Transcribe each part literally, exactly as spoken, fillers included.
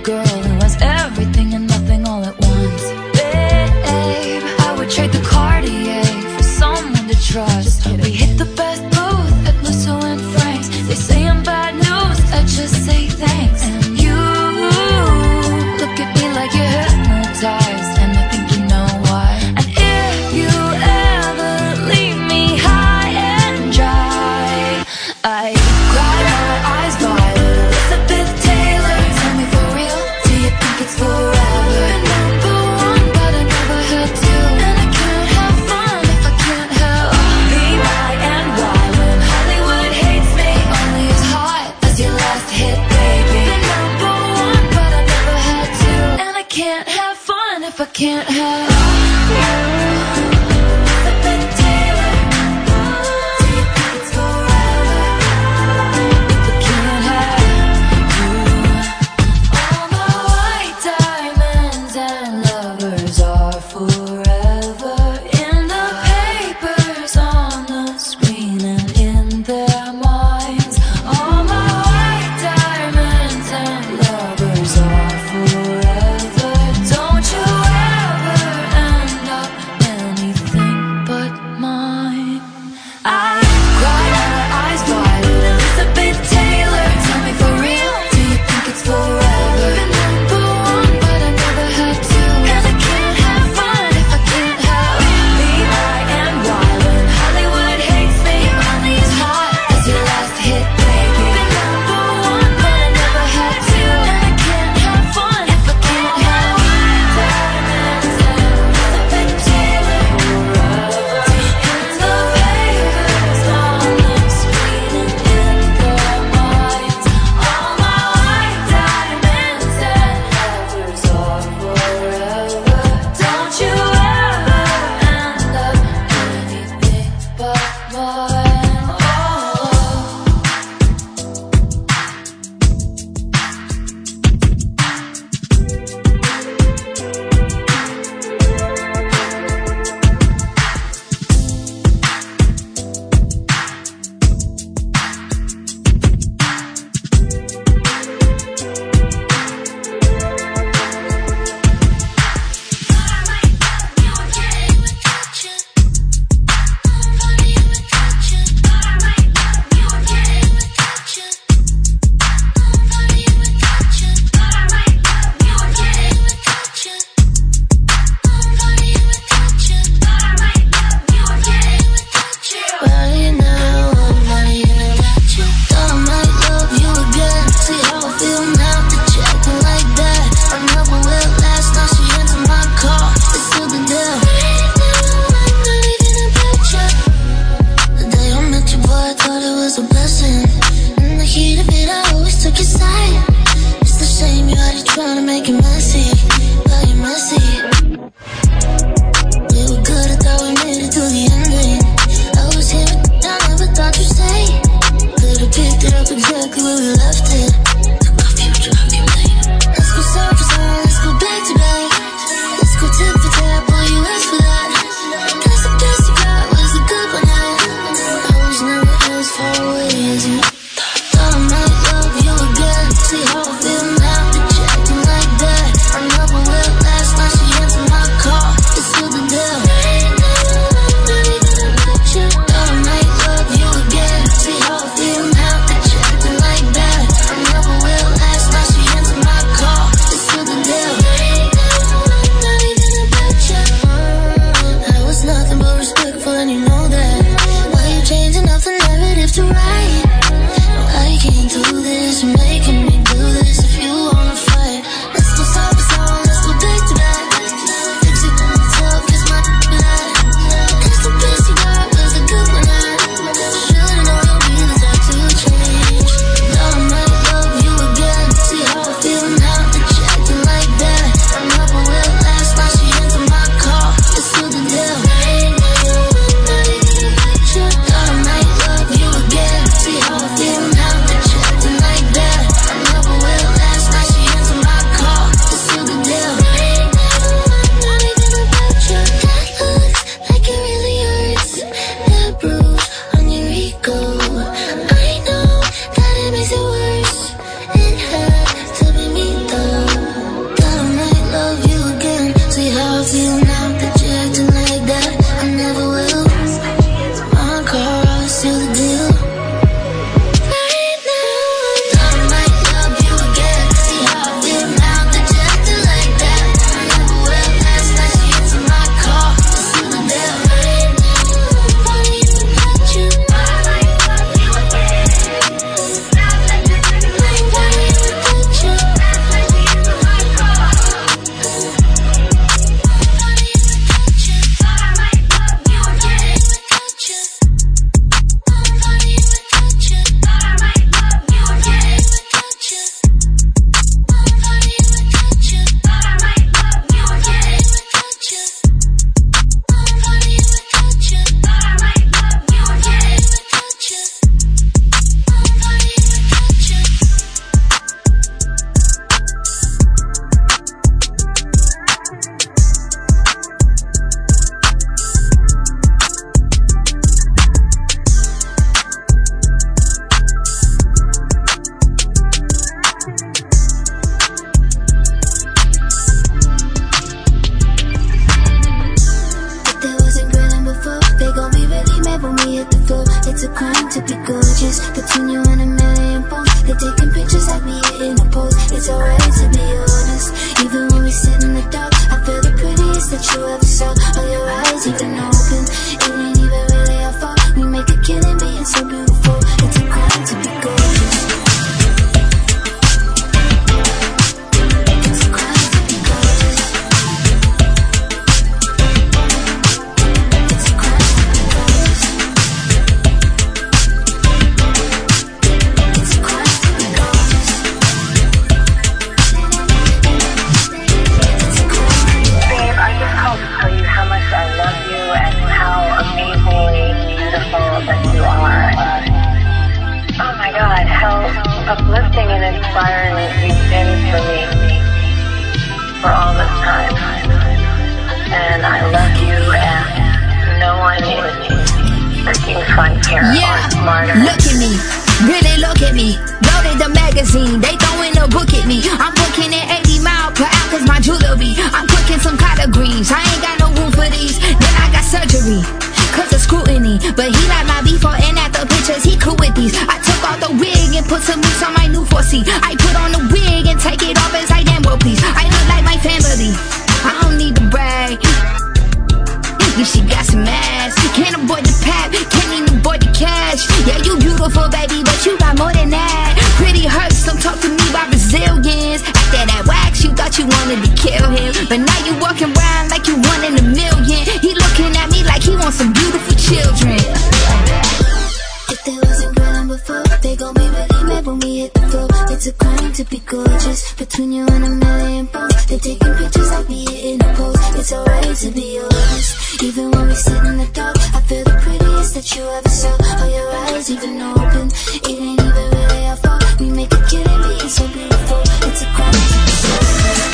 girl who has everything and nothing all at once. Babe, I would trade the Cartier for someone to trust. We hit the best booth at Lusso and Frank's. They say I'm bad news, I just say thanks. And you look at me like you're hypnotized, and I think you know why. And if you ever leave me high and dry, I cry my eyes violet. Elizabeth Taylor, tell me for real, do you think it's forever? Been number one, but I never had to. And I can't have fun if I can't have B Y N Y. When Hollywood hates me, only as hot as your last hit, baby. Been number one, but I never had to. And I can't have fun if I can't have you. Elizabeth Taylor, do you think it's forever if I can't have you? All my white diamonds and lovers are forever in the papers, on the screen, and in their minds. All my white diamonds and lovers are forever. Don't you ever end up anything but mine. I cry my eyes violet. Elizabeth Taylor, tell me for real, do you think it's forever? Been number one, but I never had to. And I can't have fun if I can't have B Y N Y. When Hollywood hates me, only as hot as your last hit, baby. Been number one, but I never had to. And I can't have fun if I can't have diamonds and Elizabeth Taylor forever. In the papers, on the screen, and in their minds. All my white diamonds and lovers are forever. Don't you ever end up anything but mine. Oh. Right now, I'm not here with you. Thought I might love you again. See how I feel now that you're acting like that. I never will last, now she entered my car. It's still the deal. Right now, I'm not even a picture. The day I met you, boy, I thought it was a blessing. In the heat of it, I always took your side. It's a shame you had it trying to make it messy. But you're messy. We were good, I thought we made it to the ending. I was here, but I never thought you'd say. Could've picked it up exactly where we left it. Took off you, drove you late. Let's go surface on, let's go back to back. Let's go tip for tap, boy, you asked for that. Guess the best you got was a good one night. I was never as far away as you thought. I might love you again. See how I feel now that you're acting like that. I never will last, now she entered my car. It's still the deal. Right now, I'm not even a picture. Thought I might love you again. See how I feel now that you're acting like that. how uplifting and inspiring you've been for me for all this time. And I love you, and no one is freaking funnier yeah, or smarter. Look at me, really look at me. Loaded the magazine, they throwing a book at me. I'm booking at eighty miles per hour cause my jewelry. I'm cooking some collard greens, I ain't got no room for these. Then I got surgery, cause of scrutiny. But he like my before and after pictures, he cool with these. I took off the wig and put some moves on my new four C. I put on the wig and take it off as I damn well please. I look like my family, I don't need to brag. Yeah, she got some ass, can't avoid the pap, can't even avoid the cash. Yeah, you beautiful baby, but you got more than that. Pretty hurts, don't talk to me about Brazilians. After that wax, you thought you wanted to kill him, but now you walking around like you one in a million. He looking at me like he wants some beautiful children. If they wasn't grilling before, they gon' be really mad when we hit the floor. It's a crime to be gorgeous, between you and a million posts. They taking pictures of me hitting a pose. It's alright to be yours, even when we sit in the dark. I feel the prettiest that you ever saw. All your eyes even open, it ain't even really our fault. We make a killing being so beautiful. It's a crime to be gorgeous.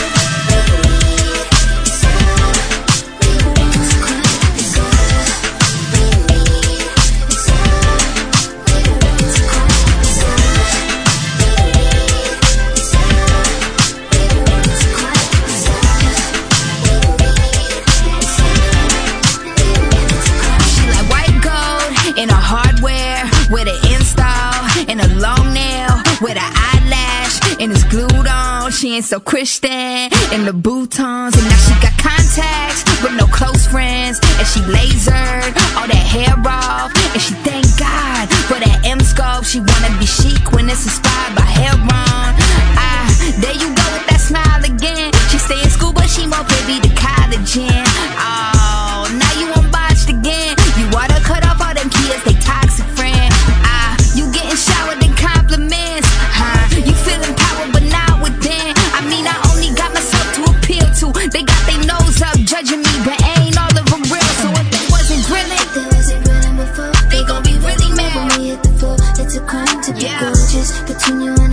With an install and a long nail, with an eyelash and it's glued on. She ain't so Christian in the boutons, and now she got contacts with no close friends, and she lasered all that hair off, and she thank God for that M scope. She wanna be chic when it's inspired by Heron. Ah, there you go with that smile again. She stay in school but she more privy to college in. Oh, now you unbotched again. You water cut off all them kids, they toxic friends. You getting showered in compliments, huh? You feeling power but not within. I mean, I only got myself to appeal to. They got their nose up judging me, but ain't all of them real. So if they wasn't grilling, if they wasn't grilling before, they gon' be really mad when we hit the floor. It's a crime to be yeah. gorgeous, between you and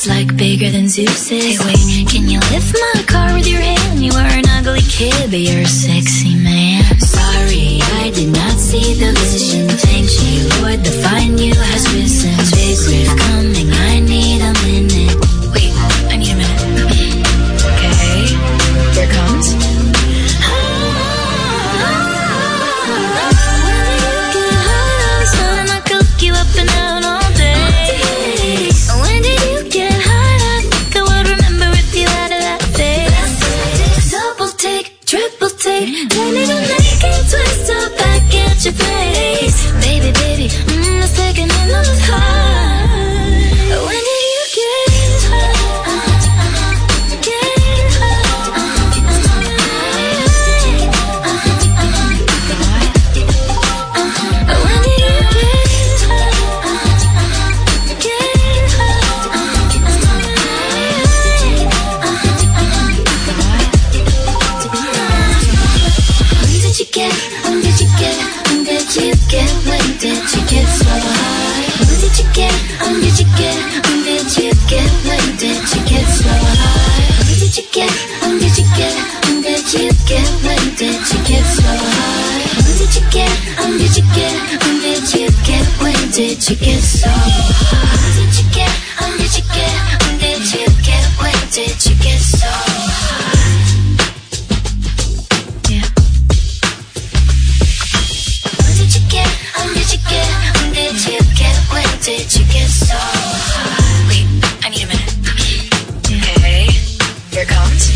like bigger than Zeus's. Hey wait, can you lift my car with your hand? You are an ugly kid, but you're a sexy man. Sorry, I did not see the vision. Thank you, Lord, the find you has risen. Big riff coming, I need a minute. Wait, I need a minute. Okay, here it comes. You up and out all day. When did you get hot? I think I would remember if you had a that face. Double take, triple take, turn it on like a twist up back at your face. Baby, baby, mm, the second in the heart. When did you get hot? Get hot. When did you get When did you get, when did you get, when did you get so high? When did you get, when did you get, when did you get, when did you get so high? When did you get, when did you get, when did you get, when did you get so high? When did you get, when did you get, when did you get, when did you get so high? When did you get, when did you get, when did you get, when did you get so high? When did you get, when did you get, when did you get so high? Wait, I need a minute. Okay, here it comes.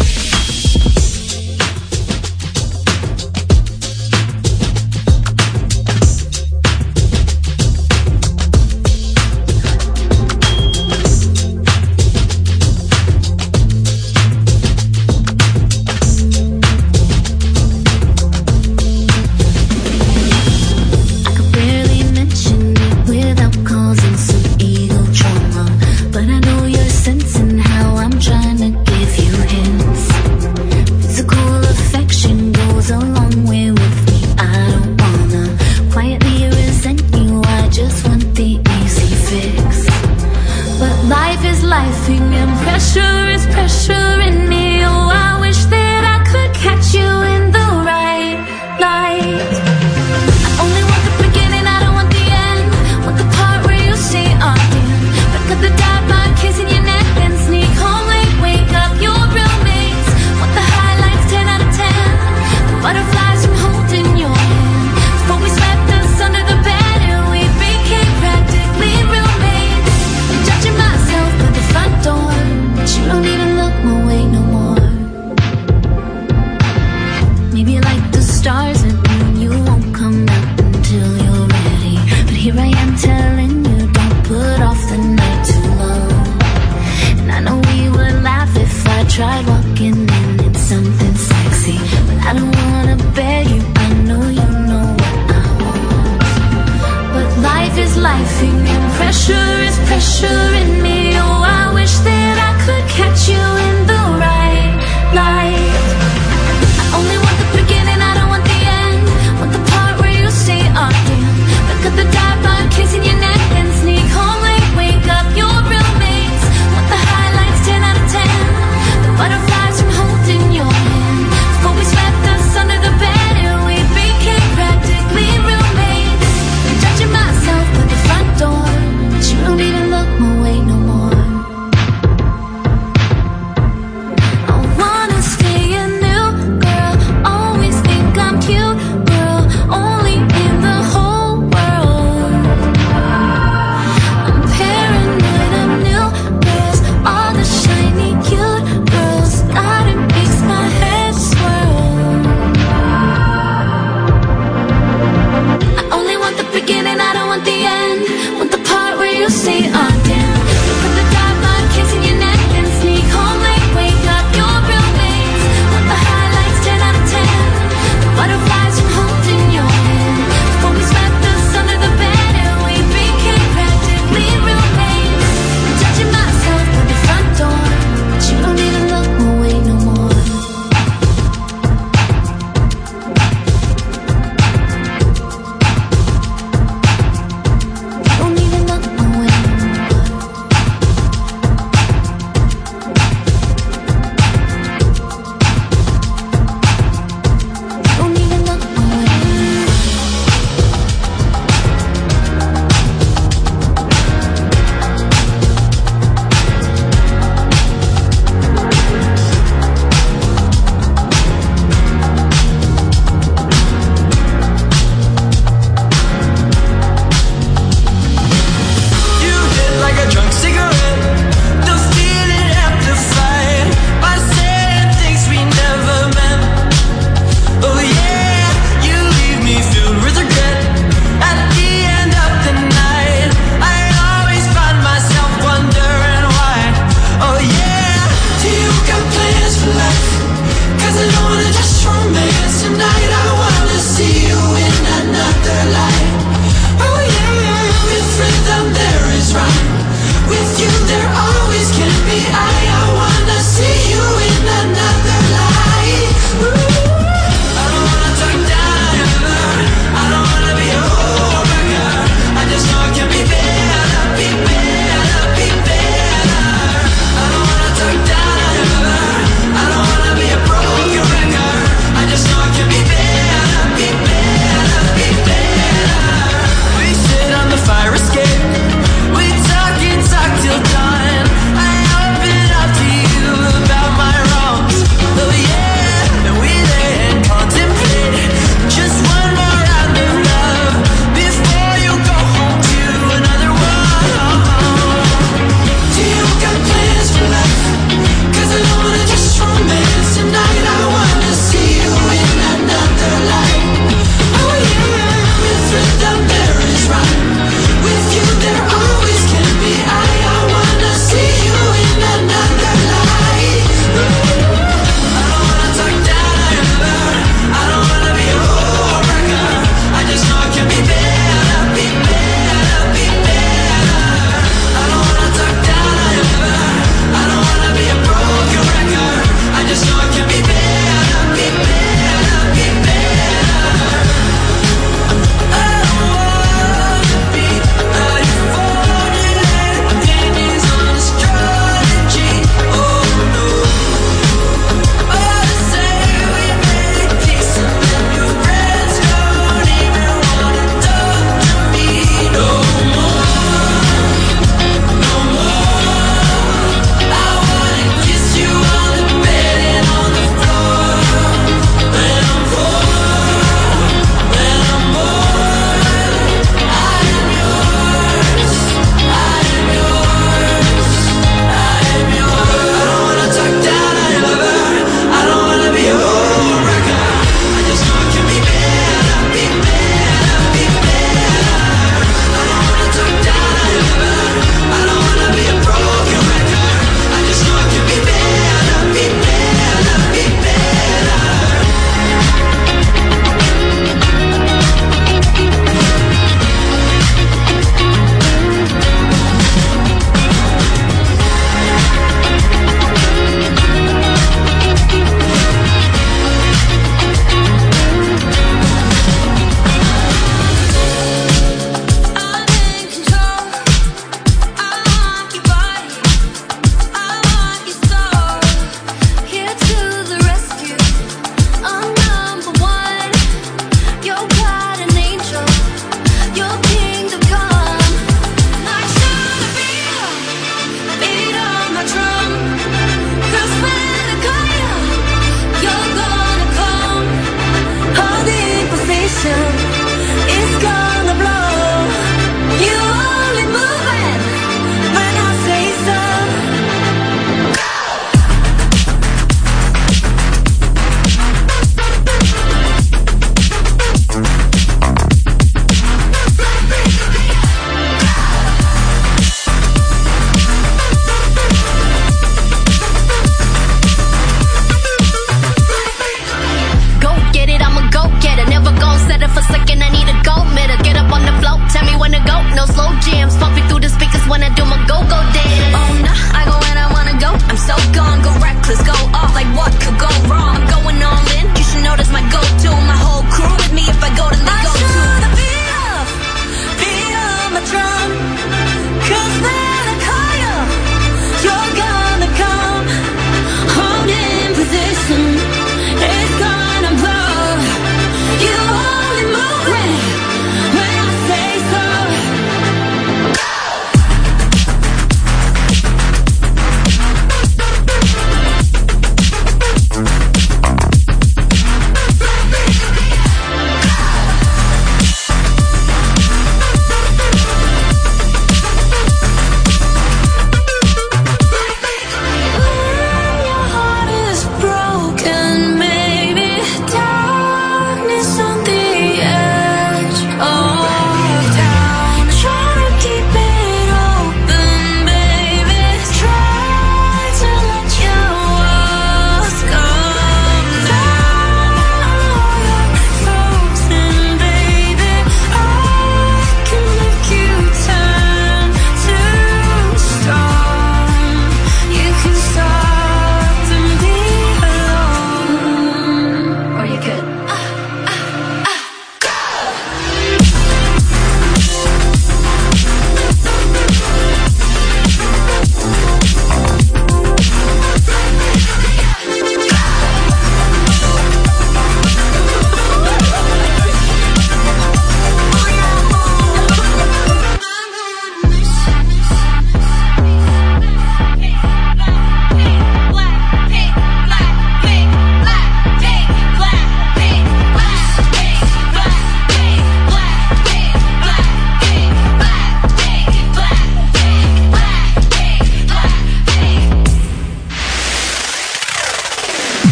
Tried one